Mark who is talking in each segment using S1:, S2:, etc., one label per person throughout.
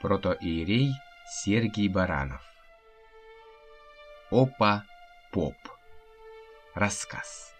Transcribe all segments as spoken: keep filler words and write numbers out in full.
S1: Протоиерей Сергий Баранов. Опа Поп. Рассказ.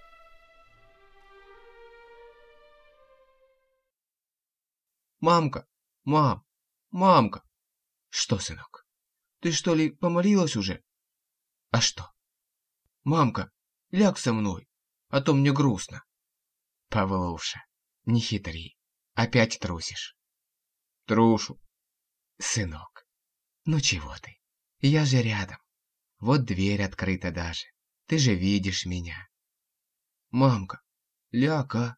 S2: Мамка, мам, мамка. Что, сынок, ты что ли помолилась уже? А что? Мамка, ляг со мной, а то мне грустно.
S1: Павлуша, не хитри, опять трусишь.
S2: Трушу.
S1: Сынок, ну чего ты? Я же рядом. Вот дверь открыта даже. Ты же видишь меня.
S2: Мамка, ляг, а?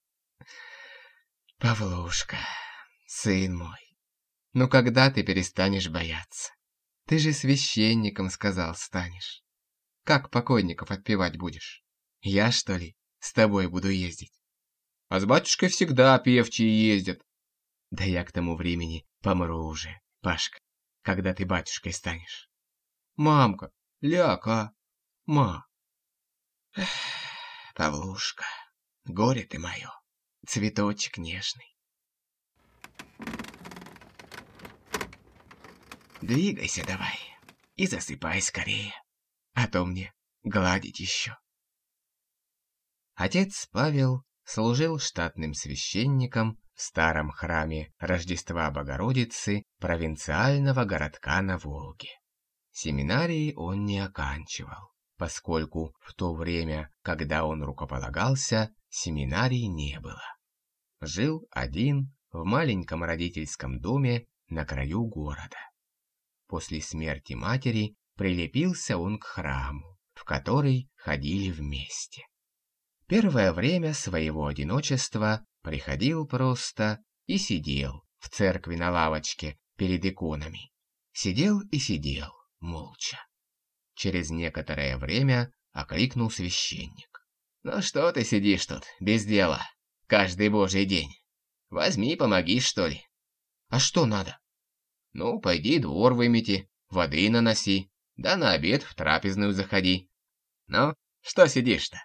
S1: Павлушка, сын мой, ну когда ты перестанешь бояться? Ты же священником, сказал, станешь. Как покойников отпевать будешь? Я, что ли, с тобой буду ездить?
S2: А с батюшкой всегда певчие ездят.
S1: Да я к тому времени помру уже, Пашка, когда ты батюшкой станешь.
S2: Мамка, ляг, а? Ма.
S1: Эх, Павлушка, горе ты мое, цветочек нежный. Двигайся давай и засыпай скорее, а то мне гладить еще. Отец Павел служил штатным священником в старом храме Рождества Богородицы провинциального городка на Волге. Семинарии он не оканчивал, поскольку в то время, когда он рукополагался, семинарии не было. Жил один в маленьком родительском доме на краю города. После смерти матери прилепился он к храму, в который ходили вместе. Первое время своего одиночества приходил просто и сидел в церкви на лавочке перед иконами. Сидел и сидел, молча. Через некоторое время окликнул священник. «Ну что ты сидишь тут, без дела, каждый божий день? Возьми, помоги, что ли?» «А что надо?» «Ну, пойди двор вымети, воды наноси, да на обед в трапезную заходи. Ну, что сидишь-то?»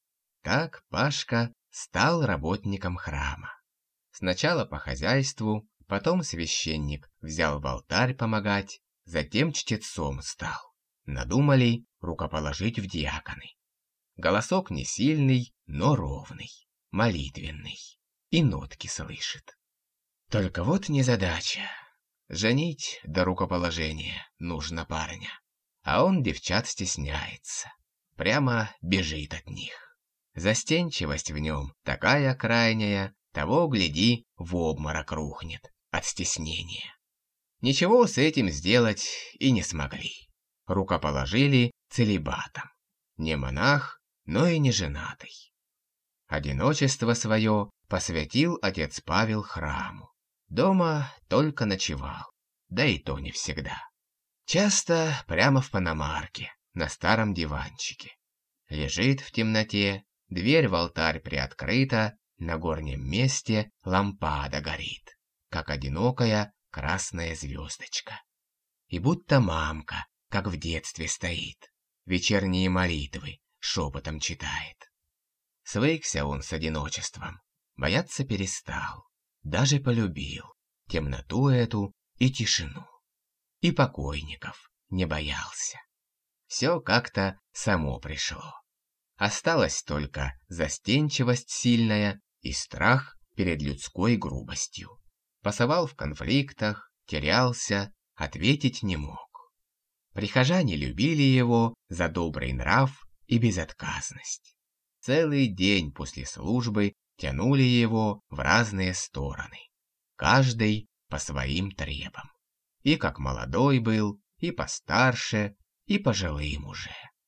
S1: Так Пашка стал работником храма. Сначала по хозяйству, потом священник взял в алтарь помогать, затем чтецом стал. Надумали рукоположить в диаконы. Голосок не сильный, но ровный, молитвенный, и нотки слышит. Только вот незадача. Женить до рукоположения нужно парня, а он девчат стесняется, прямо бежит от них. Застенчивость в нем такая крайняя, того, гляди, в обморок рухнет от стеснения. Ничего с этим сделать и не смогли. Рукоположили целибатом. Не монах, но и не женатый. Одиночество свое посвятил отец Павел храму. Дома только ночевал, да и то не всегда. Часто прямо в паномарке, на старом диванчике. Лежит в темноте, дверь в алтарь приоткрыта, на горнем месте лампада горит, как одинокая красная звездочка. И будто мамка, как в детстве стоит, вечерние молитвы шепотом читает. Свыкся он с одиночеством, бояться перестал, даже полюбил темноту эту и тишину. И покойников не боялся. Все как-то само пришло. Осталась только застенчивость сильная и страх перед людской грубостью. Пасовал в конфликтах, терялся, ответить не мог. Прихожане любили его за добрый нрав и безотказность. Целый день после службы тянули его в разные стороны, каждый по своим требам. И как молодой был, и постарше, и пожилым уже.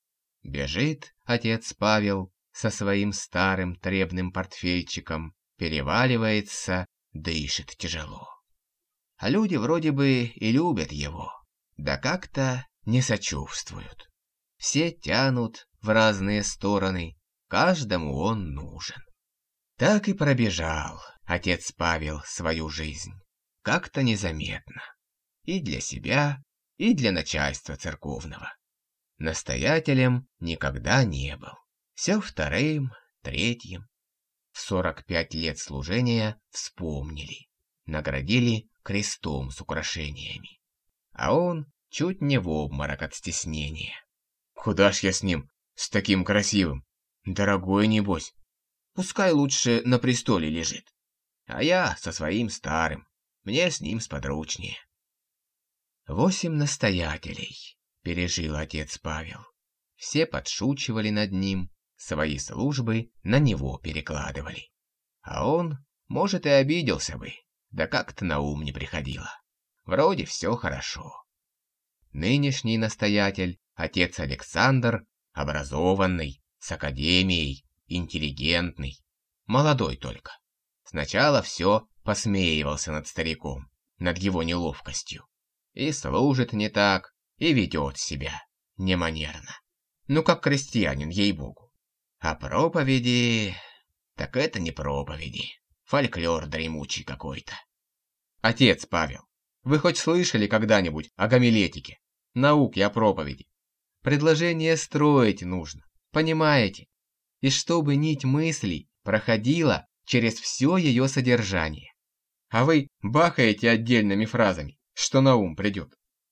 S1: Бежит отец Павел со своим старым требным портфельчиком, переваливается, дышит тяжело. А люди вроде бы и любят его, да как-то не сочувствуют. Все тянут в разные стороны, каждому он нужен. Так и пробежал отец Павел свою жизнь, как-то незаметно. И для себя, и для начальства церковного. Настоятелем никогда не был. Все вторым, третьим. В сорок пять лет служения вспомнили. Наградили крестом с украшениями. А он чуть не в обморок от стеснения.
S2: Куда ж я с ним, с таким красивым? Дорогой, небось. Пускай лучше на престоле лежит.
S1: А я со своим старым. Мне с ним сподручнее. Восемь настоятелей пережил отец Павел. Все подшучивали над ним, свои службы на него перекладывали. А он, может, и обиделся бы, да как-то на ум не приходило. Вроде все хорошо. Нынешний настоятель, отец Александр, образованный, с академией, интеллигентный, молодой только. Сначала все посмеивался над стариком, над его неловкостью. И служит не так, и ведет себя неманерно. Ну, как крестьянин, ей-богу. А проповеди... Так это не проповеди. Фольклор дремучий какой-то. Отец Павел, вы хоть слышали когда-нибудь о гомилетике? Науке о проповеди? Предложение строить нужно, понимаете? И чтобы нить мыслей проходила через все ее содержание. А вы бахаете отдельными фразами, что на ум придет.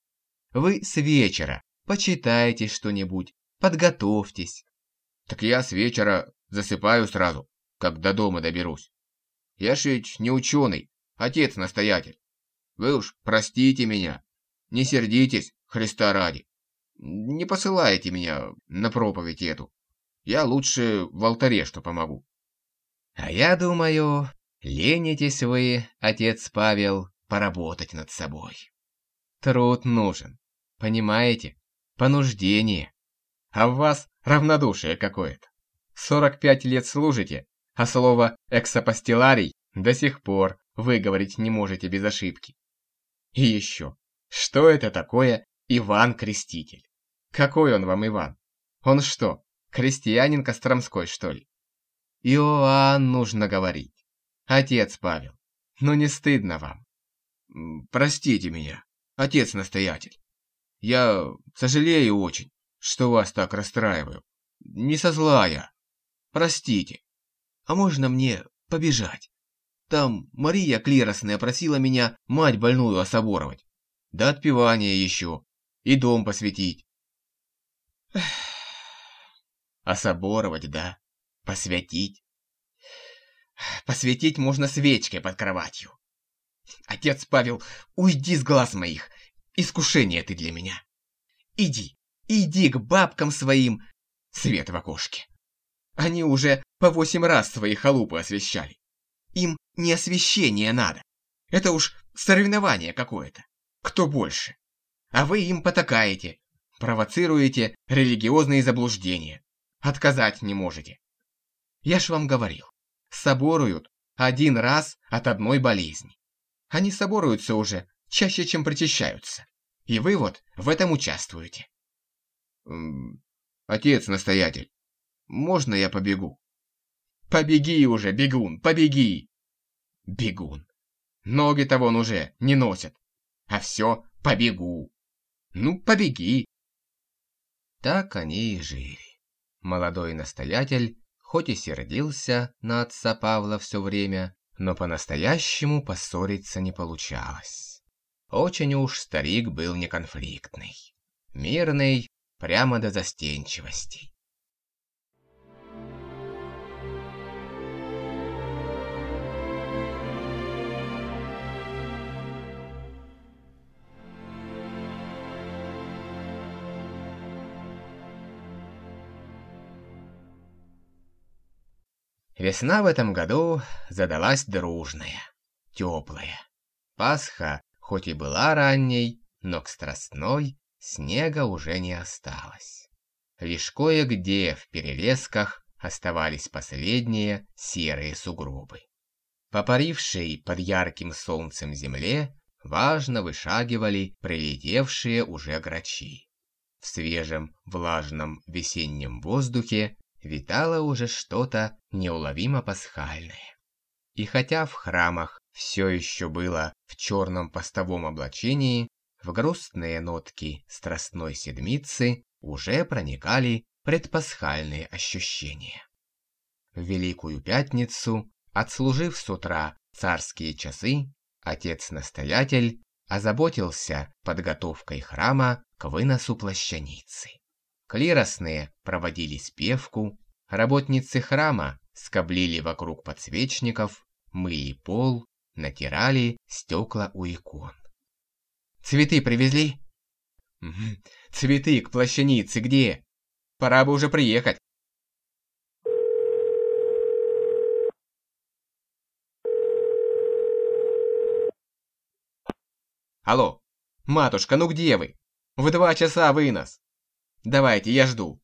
S1: Вы с вечера почитайте что-нибудь, подготовьтесь.
S2: Так я с вечера засыпаю сразу, как до дома доберусь. Я ж ведь не ученый, отец-настоятель. Вы уж простите меня, не сердитесь, Христа ради. Не посылайте меня на проповедь эту. Я лучше в алтаре что помогу.
S1: А я думаю, ленитесь вы, отец Павел, поработать над собой. Труд нужен, понимаете? Понуждение. А в вас равнодушие какое-то. сорок пять лет служите, а слово «эксапостиларий» до сих пор выговорить не можете без ошибки. И еще, что это такое Иван Креститель? Какой он вам Иван? Он что, крестьянин Костромской, что ли? Иоанн нужно говорить. Отец Павел, ну не стыдно вам?
S2: Простите меня, отец-настоятель. Я сожалею очень, что вас так расстраиваю. Не со зла я. Простите. А можно мне побежать? Там Мария Клиросная просила меня мать больную особоровать. До отпевания еще. И дом посвятить.
S1: Особоровать, да? Посвятить? Посвятить можно свечкой под кроватью. Отец Павел, уйди с глаз моих. Искушение ты для меня. Иди, иди к бабкам своим. Свет в окошке. Они уже по восемь раз свои халупы освещали. Им не освещение надо. Это уж соревнование какое-то. Кто больше? А вы им потакаете, провоцируете религиозные заблуждения. Отказать не можете. Я ж вам говорил, соборуют один раз от одной болезни. Они соборуются уже чаще, чем причащаются. И вы вот в этом участвуете.
S2: Отец-настоятель, можно я побегу?
S1: Побеги уже, бегун, побеги. Бегун. Ноги-то вон уже не носят. А все побегу. Ну, побеги. Так они и жили. Молодой настоятель, хоть и сердился на отца Павла все время, но по-настоящему поссориться не получалось. Очень уж старик был неконфликтный. Мирный, прямо до застенчивости. Весна в этом году задалась дружная, теплая. Пасха хоть и была ранней, но к страстной снега уже не осталось. Лишь кое-где в перелесках оставались последние серые сугробы. По парившей под ярким солнцем земле важно вышагивали прилетевшие уже грачи. В свежем влажном весеннем воздухе витало уже что-то неуловимо пасхальное. И хотя в храмах все еще было в черном постовом облачении, в грустные нотки Страстной Седмицы уже проникали предпасхальные ощущения. В Великую Пятницу, отслужив с утра царские часы, Отец-настоятель озаботился подготовкой храма к выносу плащаницы. Клиросные проводили спевку, работницы храма скоблили вокруг подсвечников, мыли пол, натирали стекла у икон. «Цветы привезли?» «Цветы к плащанице где? Пора бы уже приехать». «Алло, матушка, ну где вы? В два часа вынос. Давайте, я жду».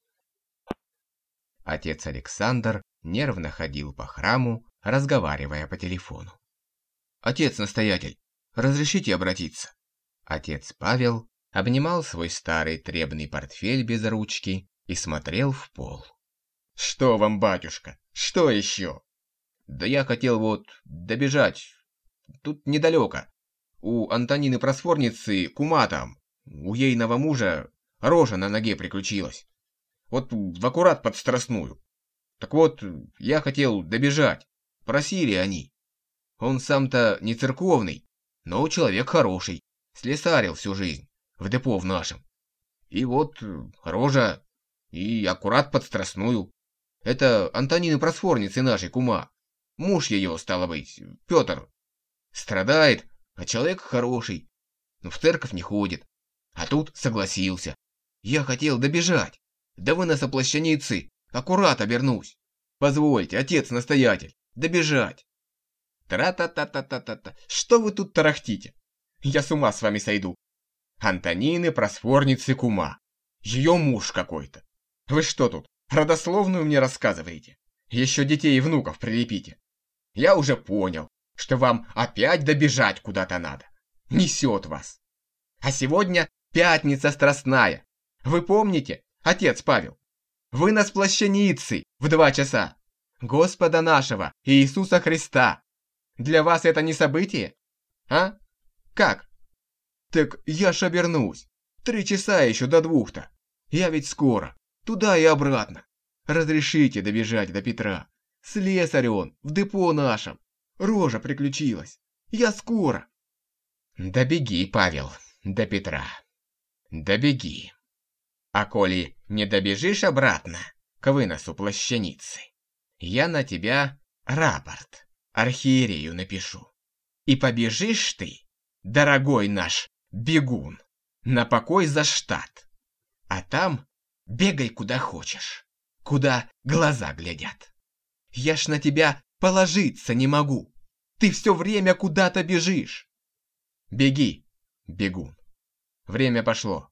S1: Отец Александр нервно ходил по храму, разговаривая по телефону. «Отец-настоятель, разрешите обратиться?» Отец Павел обнимал свой старый требный портфель без ручки и смотрел в пол. «Что вам, батюшка? Что еще?» «Да я хотел вот добежать. Тут недалеко. У Антонины Просфорницы кума там. У ейного мужа рожа на ноге приключилась. Вот в аккурат под страстную. Так вот, я хотел добежать. Просили они. Он сам-то не церковный, но человек хороший. Слесарил всю жизнь в депо в нашем. И вот рожа и аккурат под страстную. Это Антонины Просфорницы нашей кума. Муж ее, стало быть, Петр. Страдает, а человек хороший. Но в церковь не ходит. А тут согласился. Я хотел добежать. До выноса плащаницы аккурат обернусь. Позвольте, отец-настоятель, добежать. Тра-та-та-та-та-та-та. Что вы тут тарахтите? Я с ума с вами сойду. Антонины Просфорницы кума. Ее муж какой-то. Вы что тут, родословную мне рассказываете? Еще детей и внуков прилепите. Я уже понял, что вам опять добежать куда-то надо. Несет вас. А сегодня пятница страстная. Вы помните, отец Павел? Вынос плащаницы в два часа. Господа нашего Иисуса Христа. Для вас это не событие? А? Как? Так я ж обернусь. Три часа еще до двух-то. Я ведь скоро. Туда и обратно. Разрешите добежать до Петра. Слесарь он, в депо нашем. Рожа приключилась. Я скоро. Добеги, Павел, до Петра. Добеги. А коли не добежишь обратно к выносу плащаницы, я на тебя рапорт архиерею напишу. И побежишь ты, дорогой наш бегун, на покой за штат. А там бегай куда хочешь, куда глаза глядят. Я ж на тебя положиться не могу. Ты все время куда-то бежишь. Беги, бегун. Время пошло.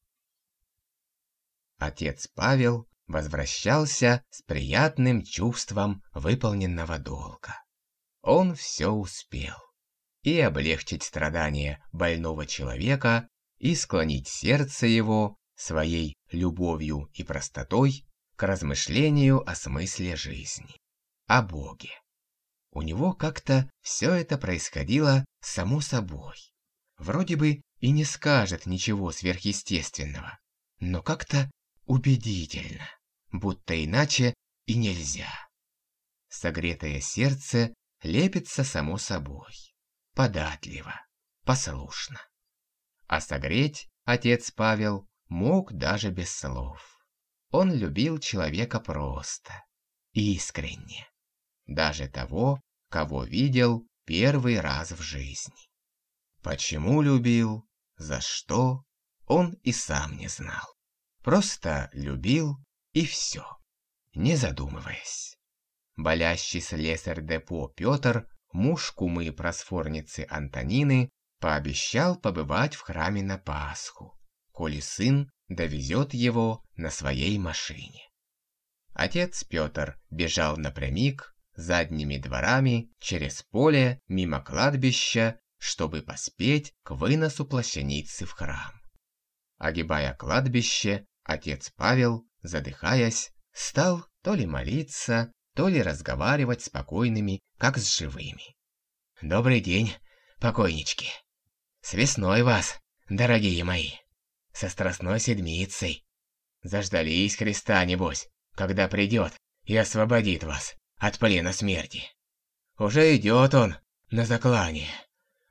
S1: Отец Павел возвращался с приятным чувством выполненного долга. Он все успел. И облегчить страдания больного человека, и склонить сердце его своей любовью и простотой к размышлению о смысле жизни, о Боге. У него как-то все это происходило само собой. Вроде бы и не скажет ничего сверхъестественного, но как-то убедительно, будто иначе и нельзя. Согретое сердце лепится само собой, податливо, послушно. А согреть отец Павел мог даже без слов. Он любил человека просто, искренне, даже того, кого видел первый раз в жизни. Почему любил, за что, он и сам не знал. Просто любил и все, не задумываясь. Болящий слесарь депо Петр, муж кумы Просфорницы Антонины, пообещал побывать в храме на Пасху, коли сын довезет его на своей машине. Отец Петр бежал напрямик, задними дворами, через поле, мимо кладбища, чтобы поспеть к выносу плащаницы в храм. Огибая кладбище, отец Павел, задыхаясь, стал то ли молиться, то ли разговаривать с покойными, как с живыми. «Добрый день, покойнички! С весной вас, дорогие мои! Со страстной седмицей! Заждались Христа, небось, когда придет и освободит вас от плена смерти! Уже идет он на заклание!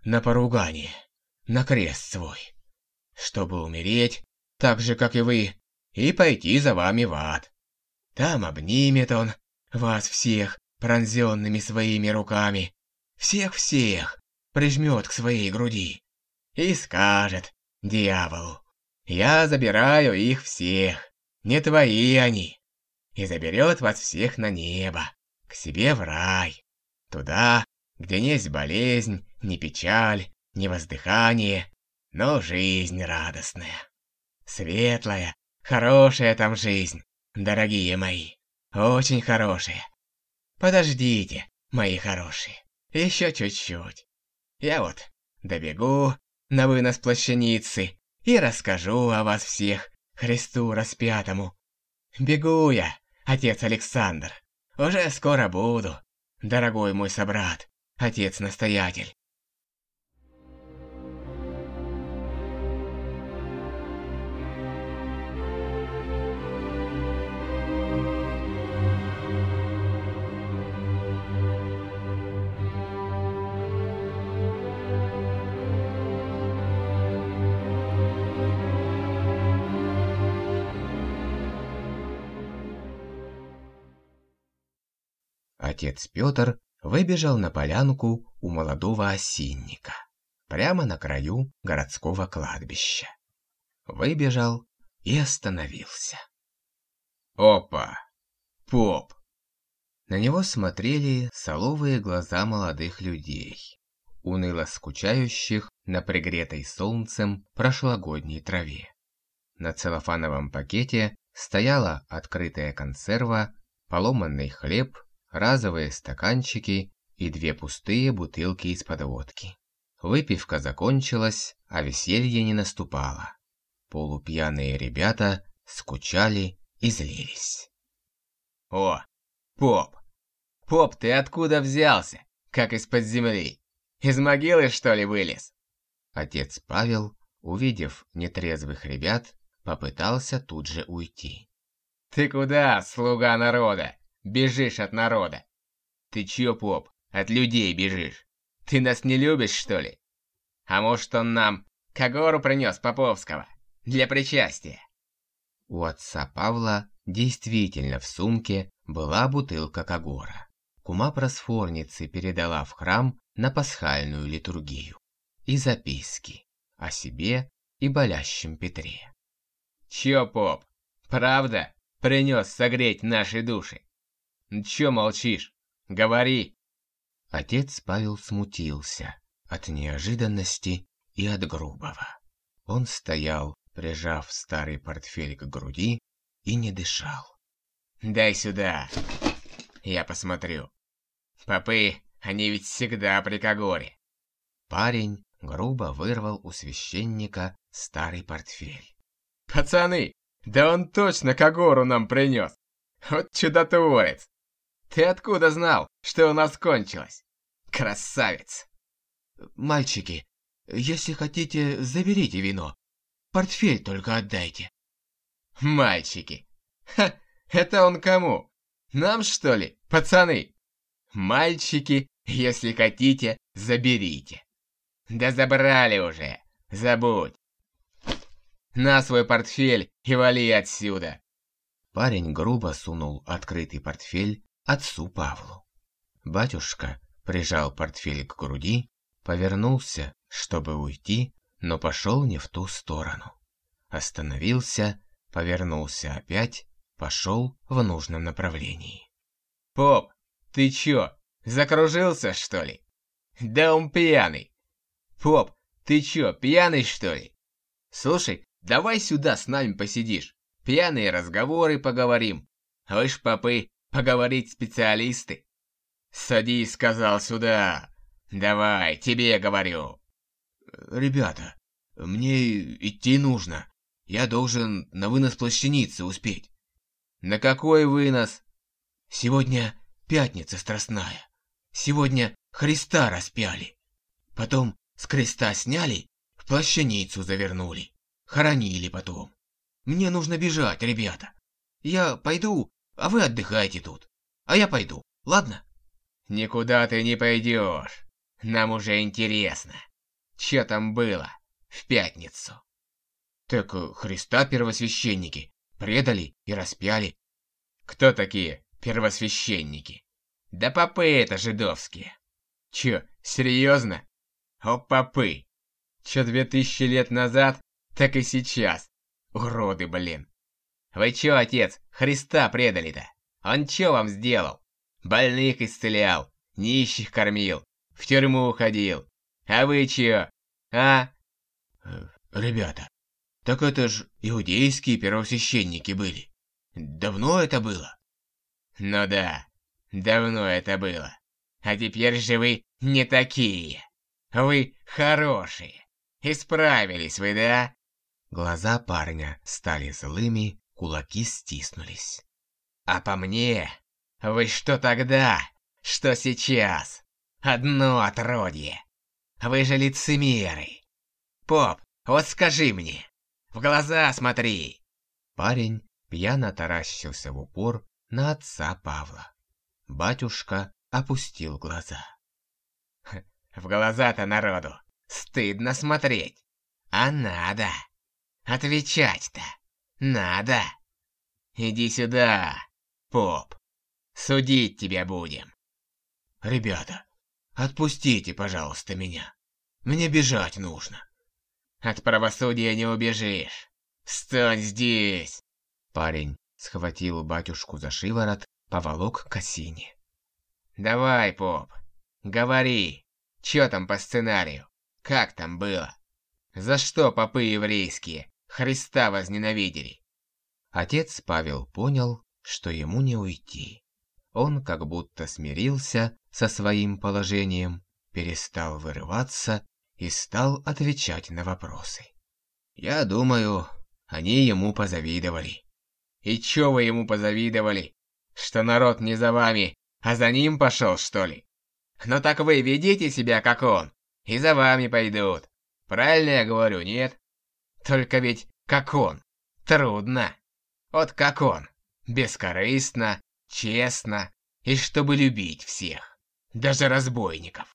S2: на поругание, на крест свой, чтобы умереть, так же, как и вы, и пойти за вами в ад. Там обнимет он вас всех пронзенными своими руками, всех-всех прижмет к своей груди и скажет дьяволу: «Я забираю их всех, не твои они», и заберет вас всех на небо, к себе в рай, туда, где не есть болезнь, ни печаль, ни воздыхание, но жизнь радостная, светлая, хорошая там жизнь, дорогие мои, очень хорошая. Подождите, мои хорошие, еще чуть-чуть. Я вот добегу на вынос плащаницы и расскажу о вас всех Христу распятому. Бегу я, отец Александр, уже скоро буду, дорогой мой собрат, отец-настоятель.
S1: Отец Петр выбежал на полянку у молодого осинника, прямо на краю городского кладбища. Выбежал и остановился.
S2: Опа! Поп!
S1: На него смотрели соловые глаза молодых людей, уныло скучающих на пригретой солнцем прошлогодней траве. На целлофановом пакете стояла открытая консерва, поломанный хлеб, разовые стаканчики и две пустые бутылки из-под водки. Выпивка закончилась, а веселье не наступало. Полупьяные ребята скучали и злились.
S2: О, Поп! Поп, ты откуда взялся? Как из-под земли? Из могилы, что ли, вылез?
S1: Отец Павел, увидев нетрезвых ребят, попытался тут же уйти.
S2: Ты куда, слуга народа? Бежишь от народа. Ты чё, Поп, от людей бежишь? Ты нас не любишь, что ли? А может, он нам когору принес Поповского для причастия?
S1: У отца Павла действительно в сумке была бутылка когора. Кума просфорницы передала в храм на пасхальную литургию. И записки о себе и болящем Петре.
S2: Чё, Поп, правда принес согреть наши души? Чё молчишь? Говори.
S1: Отец Павел смутился от неожиданности и от грубого. Он стоял, прижав старый портфель к груди, и не дышал.
S2: Дай сюда, я посмотрю. Попы, они ведь всегда при когоре.
S1: Парень грубо вырвал у священника старый портфель.
S2: Пацаны, да он точно когору нам принес. Вот чудотворец. Ты откуда знал, что у нас кончилось? Красавец.
S1: Мальчики, если хотите, заберите вино. Портфель только отдайте.
S2: Мальчики. Ха, это он кому? Нам, что ли, пацаны? Мальчики, если хотите, заберите. Да забрали уже, забудь. На свой портфель и вали отсюда.
S1: Парень грубо сунул открытый портфель отцу Павлу. Батюшка прижал портфель к груди, повернулся, чтобы уйти, но пошел не в ту сторону. Остановился, повернулся опять, пошел в нужном направлении.
S2: Поп, ты чё, закружился, что ли? Да он пьяный. Поп, ты чё, пьяный, что ли? Слушай, давай сюда с нами посидишь. Пьяные разговоры поговорим. Вы ж, попы, поговорить специалисты. Садись, сказал, сюда. Давай, тебе говорю.
S1: Ребята, мне идти нужно. Я должен на вынос плащаницы успеть.
S2: На какой вынос?
S1: Сегодня пятница страстная. Сегодня Христа распяли. Потом с креста сняли, в плащаницу завернули. Хоронили потом. Мне нужно бежать, ребята. Я пойду, а вы отдыхайте тут. А я пойду, ладно?
S2: Никуда ты не пойдешь. Нам уже интересно.
S1: Чё там было в пятницу?
S2: Так Христа первосвященники предали и распяли.
S1: Кто такие первосвященники? Да попы это жидовские. Чё, серьезно? О, попы! Чё две тысячи лет назад, так и сейчас. Уроды, блин. Вы чё, отец, Христа предали-то? Он чё вам сделал? Больных исцелял, нищих кормил, в тюрьму уходил. А вы чё? А?
S2: Ребята, так это ж иудейские первосвященники были. Давно это было?
S1: Ну да, давно это было. А теперь же вы не такие. Вы хорошие. Исправились вы, да? Глаза парня стали злыми, кулаки стиснулись. А по мне, вы что тогда, что сейчас? Одно отродье. Вы же лицемеры. Поп, вот скажи мне, в глаза смотри. Парень пьяно таращился в упор на отца Павла. Батюшка опустил глаза. В глаза-то народу стыдно смотреть, а надо. Отвечать-то надо. Иди сюда, поп. Судить тебя будем.
S2: Ребята, отпустите, пожалуйста, меня. Мне бежать нужно.
S1: От правосудия не убежишь. Встань здесь. Парень схватил батюшку за шиворот, поволок к осине. Давай, поп, говори, чё там по сценарию? Как там было? За что попы еврейские Христа возненавидели? Отец Павел понял, что ему не уйти. Он как будто смирился со своим положением, перестал вырываться и стал отвечать на вопросы. Я думаю, они ему позавидовали. И чё вы ему позавидовали? Что народ не за вами, а за ним пошел, что ли? Ну так вы ведите себя, как он, и за вами пойдут. Правильно я говорю, нет? Только ведь как он, трудно. Вот как он, бескорыстно, честно, и чтобы любить всех, даже разбойников.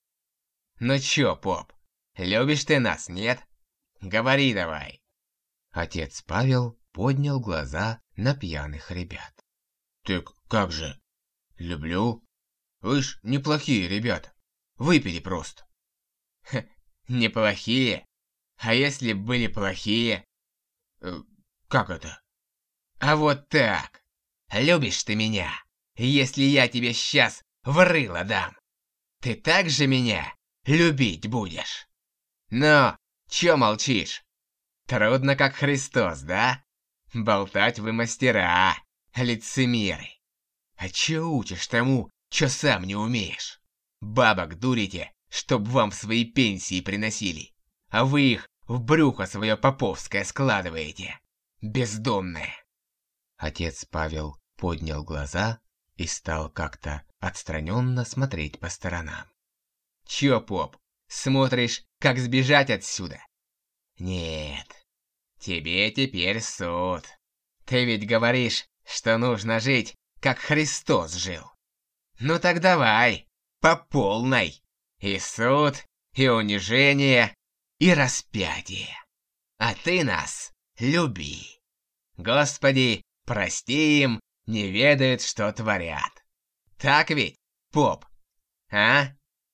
S1: Ну чё, поп, любишь ты нас, нет? Говори давай. Отец Павел поднял глаза на пьяных ребят.
S2: Так как же? Люблю. Вы ж неплохие ребята. Выпили просто.
S1: Ха, неплохие? А если б были плохие?
S2: Э, как это?
S1: А вот так. Любишь ты меня, если я тебе сейчас в рыло дам? Ты так же меня любить будешь? Но, чё молчишь? Трудно как Христос, да? Болтать вы мастера, лицемеры. А чё учишь тому, чё сам не умеешь? Бабок дурите, чтоб вам свои пенсии приносили, а вы их в брюхо свое поповское складываете. Бездомные. Отец Павел поднял глаза и стал как-то отстраненно смотреть по сторонам. Чё, поп, смотришь, как сбежать отсюда? Нет, тебе теперь суд. Ты ведь говоришь, что нужно жить, как Христос жил. Ну так давай, по полной. И суд, и унижение, и распятие. А ты нас люби. Господи, прости им, не ведают, что творят. Так ведь, поп? А?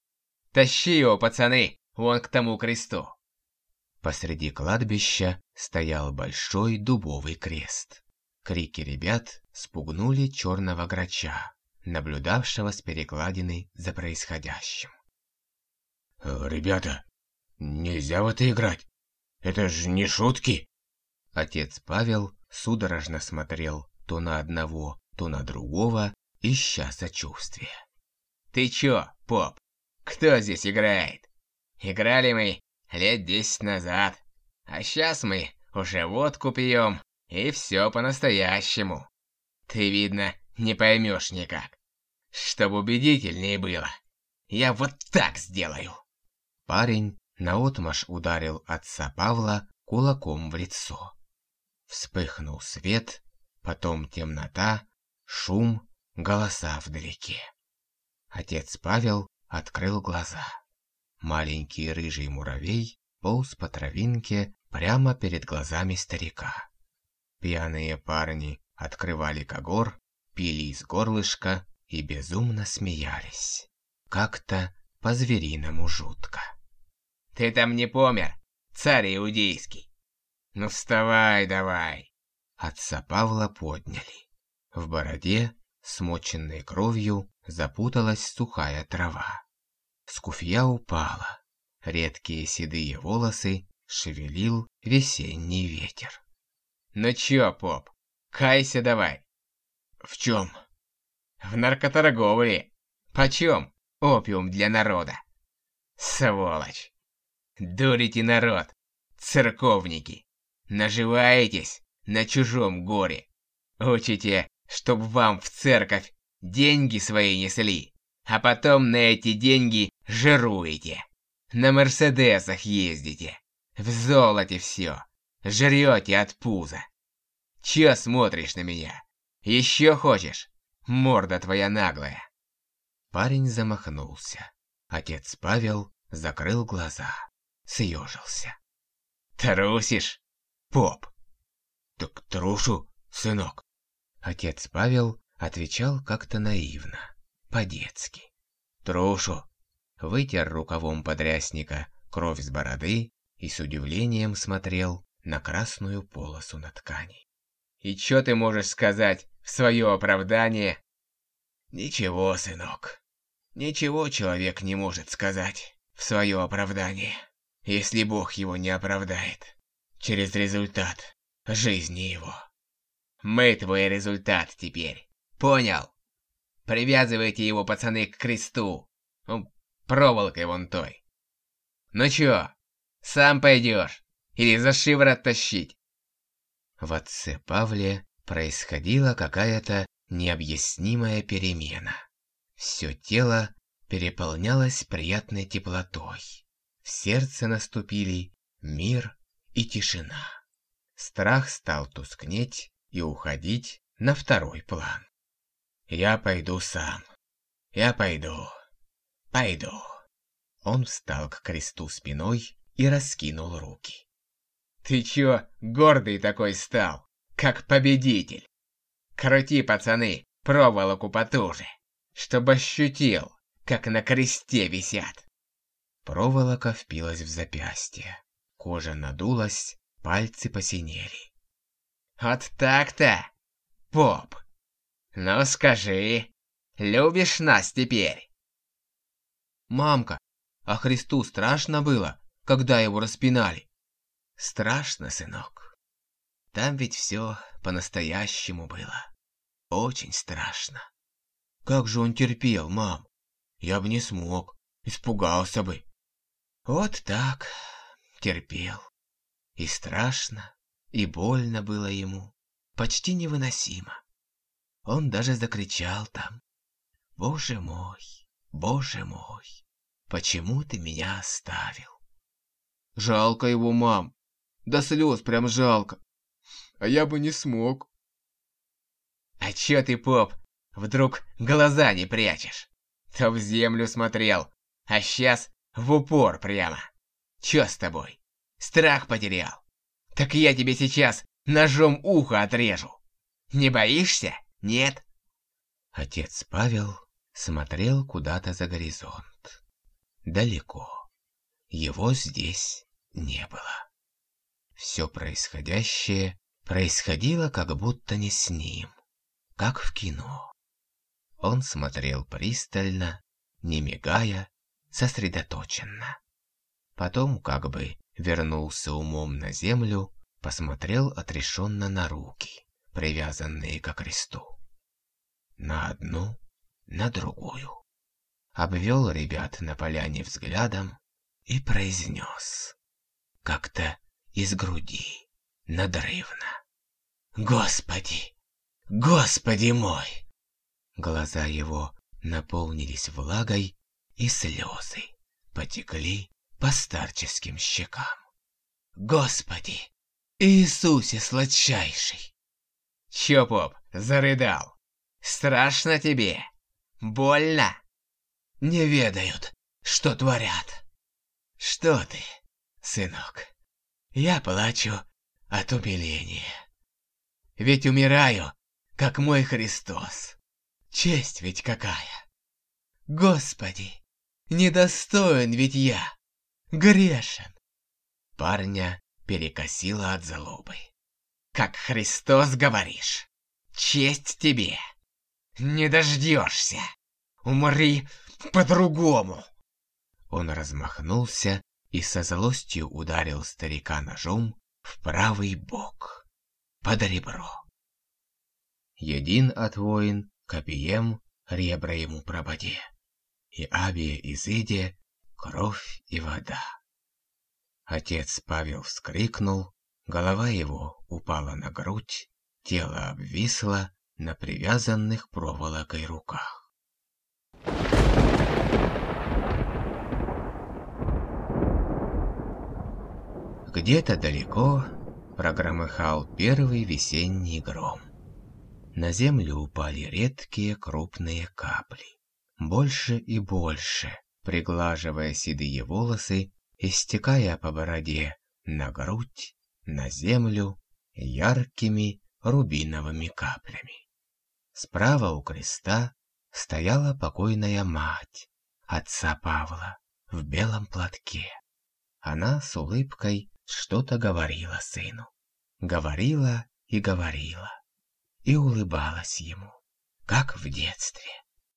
S1: Тащи его, пацаны, вон к тому кресту. Посреди кладбища стоял большой дубовый крест. Крики ребят спугнули черного грача, наблюдавшего с перекладины за происходящим.
S2: «Ребята, нельзя в это играть. Это же не шутки!»
S1: Отец Павел судорожно смотрел то на одного, то на другого, ища сочувствия. «Ты чё, поп? Кто здесь играет? Играли мы лет десять назад, а сейчас мы уже водку пьем, и все по-настоящему. Ты, видно, не поймешь никак. Чтобы убедительнее было, я вот так сделаю». Парень наотмашь ударил отца Павла кулаком в лицо. Вспыхнул свет, потом темнота, шум, голоса вдалеке. Отец Павел открыл глаза. Маленький рыжий муравей полз по травинке прямо перед глазами старика. Пьяные парни открывали когор, пили из горлышка и безумно смеялись. Как-то по-звериному жутко.
S2: «Ты там не помер, царь иудейский? Ну вставай давай!»
S1: Отца Павла подняли. В бороде, смоченной кровью, запуталась сухая трава. Скуфья упала. Редкие седые волосы шевелил весенний ветер.
S2: «Ну чё, поп, кайся давай!»
S1: «В чем?»
S2: «В наркоторговле. Почем опиум для народа? Сволочь! Дурите народ, церковники! Наживаетесь на чужом горе! Учите, чтоб вам в церковь деньги свои несли, а потом на эти деньги жируете! На мерседесах ездите, в золоте все, жрете от пуза! Чё смотришь на меня? Еще хочешь? Морда твоя наглая!»
S1: Парень замахнулся. Отец Павел закрыл глаза, съежился.
S2: «Трусишь, поп?»
S1: «Так трушу, сынок». Отец Павел отвечал как-то наивно, по-детски. «Трушу». Вытер рукавом подрясника кровь с бороды и с удивлением смотрел на красную полосу на ткани.
S2: «И чё ты можешь сказать в свое оправдание?»
S1: «Ничего, сынок. Ничего человек не может сказать в свое оправдание, если Бог его не оправдает через результат жизни его».
S2: «Мы твой результат теперь. Понял? Привязывайте его, пацаны, к кресту. Ну, проволокой вон той. Ну чё, сам пойдешь? Или за шиворот тащить?»
S1: В отце Павле происходила какая-то необъяснимая перемена. Все тело переполнялось приятной теплотой. В сердце наступили мир и тишина. Страх стал тускнеть и уходить на второй план. «Я пойду сам. Я пойду. Пойду». Он встал к кресту спиной и раскинул руки.
S2: «Ты чё гордый такой стал, как победитель? Крути, пацаны, проволоку потуже, чтобы ощутил, как на кресте висят».
S1: Проволока впилась в запястье. Кожа надулась, пальцы посинели.
S2: «Вот так-то, поп. Ну скажи, любишь нас теперь?»
S1: «Мамка, а Христу страшно было, когда его распинали?»
S2: «Страшно, сынок. Там ведь все по-настоящему было. Очень страшно».
S1: «Как же он терпел, мам? Я бы не смог, испугался бы».
S2: «Вот так, терпел. И страшно, и больно было ему, почти невыносимо. Он даже закричал там: «Боже мой, Боже мой, почему ты меня оставил?»
S1: «Жалко его, мам. До слез прям жалко. А я бы не смог».
S2: «А чё ты, поп, вдруг глаза не прячешь? То в землю смотрел, а сейчас в упор прямо. Чё с тобой? Страх потерял? Так я тебе сейчас ножом ухо отрежу. Не боишься? Нет?»
S1: Отец Павел смотрел куда-то за горизонт. Далеко. Его здесь не было. Все происходящее происходило как будто не с ним, как в кино. Он смотрел пристально, не мигая, сосредоточенно. Потом как бы вернулся умом на землю, посмотрел отрешенно на руки, привязанные ко кресту. На одну, на другую. Обвел ребят на поляне взглядом и произнес, как-то из груди, надрывно: «Господи! Господи мой!» Глаза его наполнились влагой, и слезы потекли по старческим щекам. «Господи! Иисусе сладчайший!»
S2: «Чё, поп, зарыдал? Страшно тебе? Больно?»
S1: «Не ведают, что творят».
S2: «Что ты?
S1: сынок, я плачу от умиления. Ведь умираю, как мой Христос. Честь ведь какая! Господи, недостоин ведь я, грешен. Парня перекосило от злобы. Как Христос, говоришь? Честь тебе! Не дождешься! Умри по-другому! Он размахнулся и со злостью ударил старика ножом в правый бок, под ребро. Един от воин копьем ребра ему прободе, и абия изыде кровь и вода. Отец Павел вскрикнул, голова его упала на грудь, тело обвисло на привязанных проволокой руках. Где-то далеко прогромыхал первый весенний гром. На землю упали редкие крупные капли, больше и больше, приглаживая седые волосы и стекая по бороде на грудь, на землю яркими рубиновыми каплями. Справа у креста стояла покойная мать отца Павла в белом платке. Она с улыбкой что-то говорила сыну. Говорила и говорила. И улыбалась ему, как в детстве.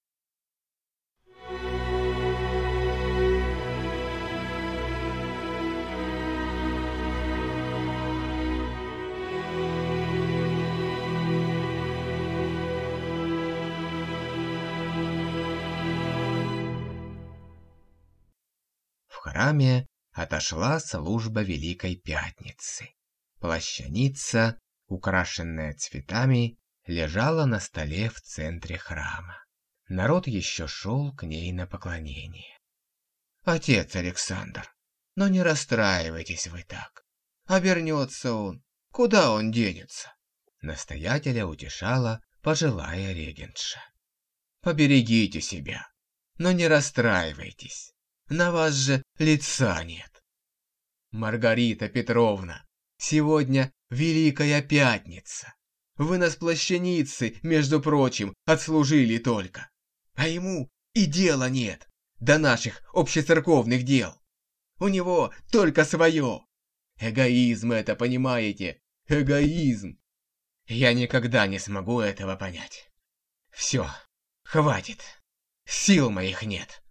S1: В храме отошла служба Великой Пятницы. Плащаница, украшенная цветами, лежала на столе в центре храма. Народ еще шел к ней на поклонение. «Отец Александр, но не расстраивайтесь вы так. Обернется он, куда он денется?» Настоятеля утешала пожилая регентша. «Поберегите себя, но не расстраивайтесь. На вас же лица нет. Маргарита Петровна, сегодня Великая Пятница. Вы нас плащаницы, между прочим, отслужили только. А ему и дела нет до наших общецерковных дел. У него только свое. Эгоизм это, понимаете? Эгоизм. Я никогда не смогу этого понять. Все, хватит. Сил моих нет».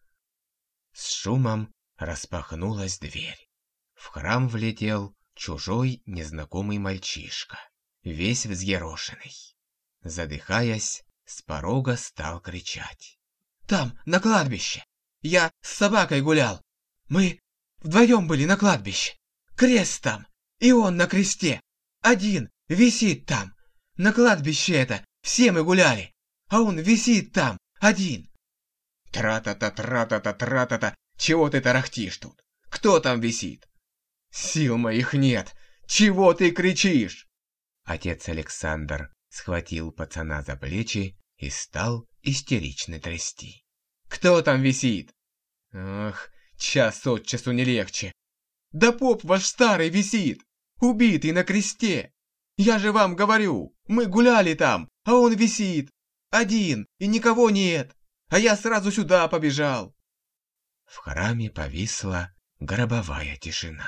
S1: С шумом распахнулась дверь. В храм влетел чужой незнакомый мальчишка, весь взъерошенный. Задыхаясь, с порога стал кричать. «Там, на кладбище! Я с собакой гулял! Мы вдвоем были на кладбище! Крест там! И он на кресте! Один висит там! На кладбище это все мы гуляли! А он висит там, один!» «Тра-та-та, тра-та-та, тра-та-та! Чего ты тарахтишь тут? Кто там висит?» «Сил моих нет! Чего ты кричишь?» Отец Александр схватил пацана за плечи и стал истерично трясти. «Кто там висит?» «Ах, час от часу не легче!» «Да поп ваш старый висит! Убитый на кресте! Я же вам говорю, мы гуляли там, а он висит! Один, и никого нет! А я сразу сюда побежал!» В храме повисла гробовая тишина.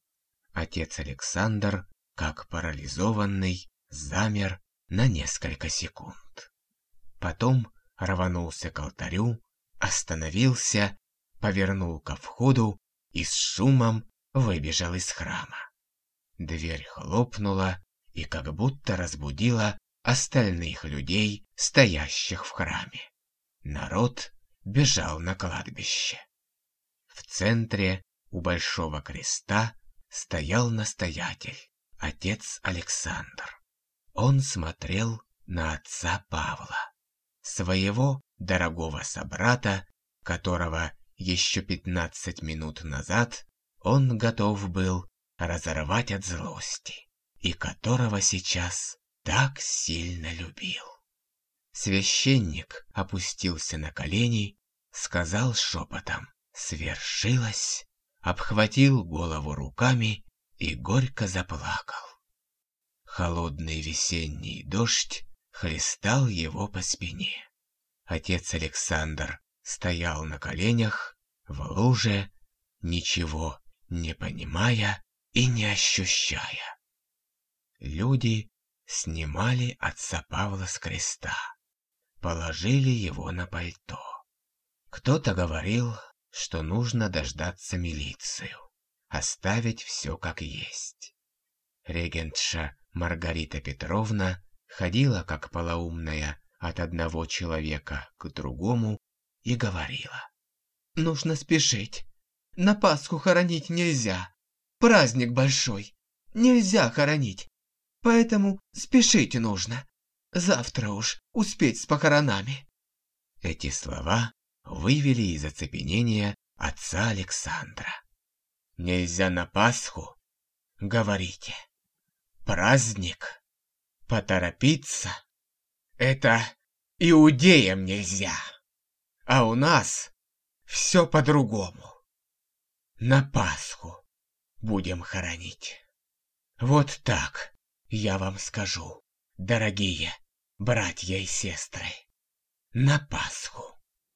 S1: Отец Александр, как парализованный, замер на несколько секунд. Потом рванулся к алтарю, остановился, повернул ко входу и с шумом выбежал из храма. Дверь хлопнула и как будто разбудила остальных людей, стоящих в храме. Народ бежал на кладбище. В центре у большого креста стоял настоятель, отец Александр. Он смотрел на отца Павла, своего дорогого собрата, которого еще пятнадцать минут назад он готов был разорвать от злости, и которого сейчас так сильно любил. Священник опустился на колени, сказал шепотом: «Свершилось обхватил голову руками и горько заплакал. Холодный весенний дождь хлестал его по спине. Отец Александр стоял на коленях в луже, ничего не понимая и не ощущая. Люди снимали отца Павла с креста, положили его на пальто. Кто-то говорил, что нужно дождаться милицию, оставить все как есть. Регентша Маргарита Петровна ходила как полоумная от одного человека к другому и говорила: «Нужно спешить. На Пасху хоронить нельзя. Праздник большой. Нельзя хоронить. Поэтому спешить нужно. Завтра уж успеть с похоронами». Эти слова вывели из оцепенения отца Александра. «Нельзя на Пасху? Говорите. Праздник? Поторопиться? Это иудеям нельзя. А у нас все по-другому. На Пасху будем хоронить. Вот так я вам скажу, дорогие братья и сестры. На Пасху».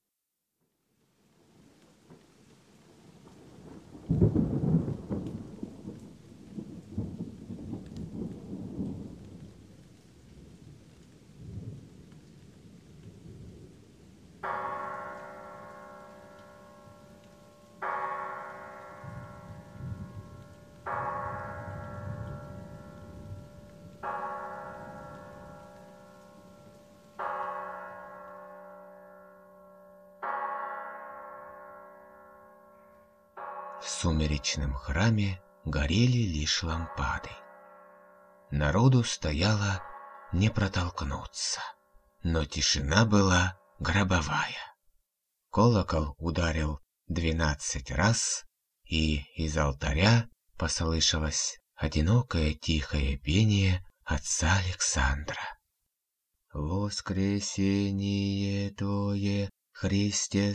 S1: В сумеречном храме горели лишь лампады. Народу стояло не протолкнуться, но тишина была гробовая. Колокол ударил двенадцать раз, и из алтаря послышалось одинокое тихое пение отца Александра. «Воскресение Твое, Христе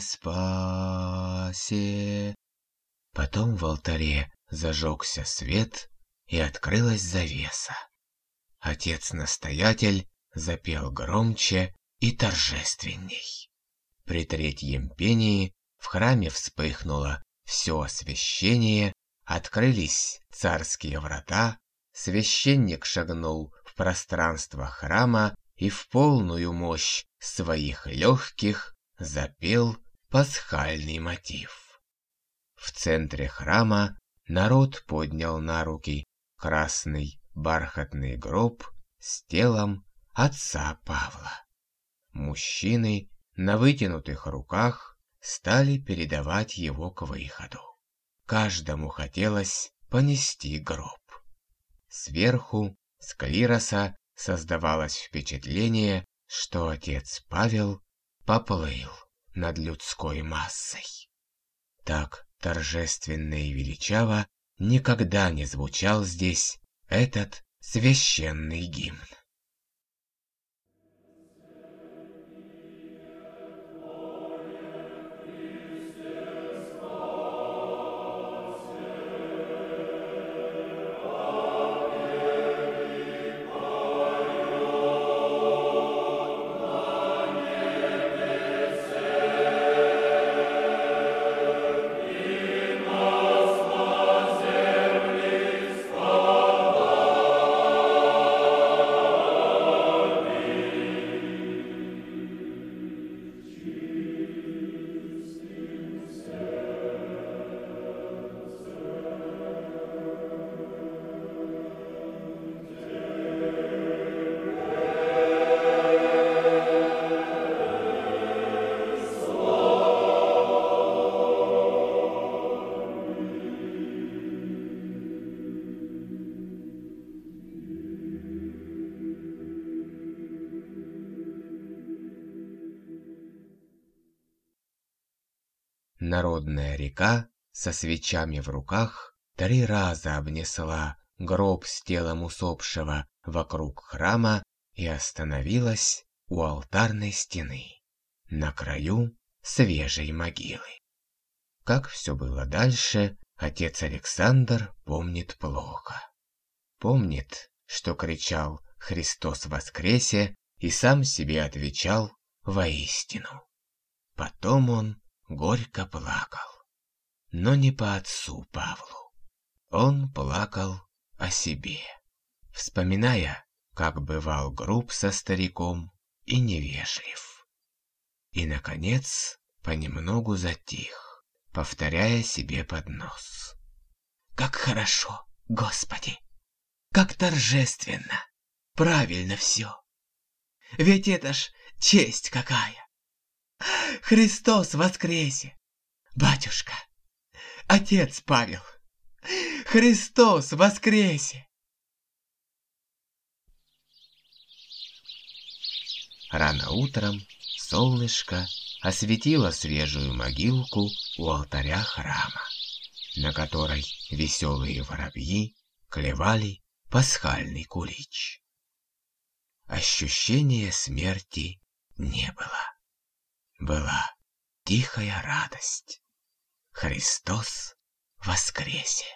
S1: спасе». Потом в алтаре зажегся свет, и открылась завеса. Отец-настоятель запел громче и торжественней. При третьем пении в храме вспыхнуло все освящение, открылись царские врата, священник шагнул в пространство храма и в полную мощь своих легких запел пасхальный мотив. В центре храма народ поднял на руки красный бархатный гроб с телом отца Павла. Мужчины на вытянутых руках стали передавать его к выходу. Каждому хотелось понести гроб. Сверху, с клироса, создавалось впечатление, что отец Павел поплыл над людской массой. Так торжественно и величаво никогда не звучал здесь этот священный гимн. Народная река со свечами в руках три раза обнесла гроб с телом усопшего вокруг храма и остановилась у алтарной стены, на краю свежей могилы. Как все было дальше, Отец Александр помнит плохо. Помнит, что кричал «Христос воскресе!» и сам себе отвечал «Воистину». Потом он горько плакал. Но не по отцу Павлу. Он плакал о себе, вспоминая, как бывал груб со стариком и невежлив. И, наконец, понемногу затих, повторяя себе под нос: «Как хорошо, Господи! Как торжественно! Правильно все! Ведь это ж честь какая! Христос воскресе! Батюшка! Отец Павел! Христос воскресе!» Рано утром солнышко осветило свежую могилку у алтаря храма, на которой веселые воробьи клевали пасхальный кулич. Ощущения смерти не было. Была тихая радость. Христос воскресе!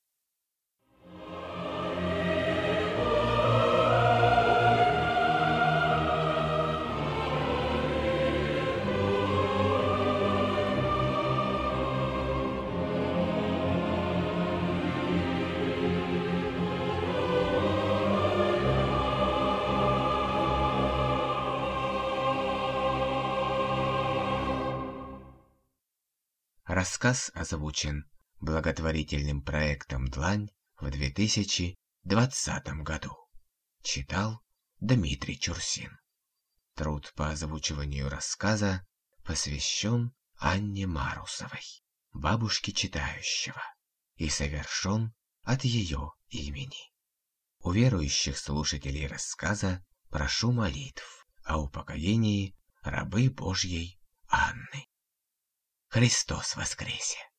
S1: Рассказ озвучен благотворительным проектом «Длань» в две тысячи двадцатом году. Читал Дмитрий Чурсин. Труд по озвучиванию рассказа посвящен Анне Марусовой, бабушке читающего, и совершен от ее имени. У верующих слушателей рассказа прошу молитв о упокоении рабы Божьей Анны. Христос воскресе!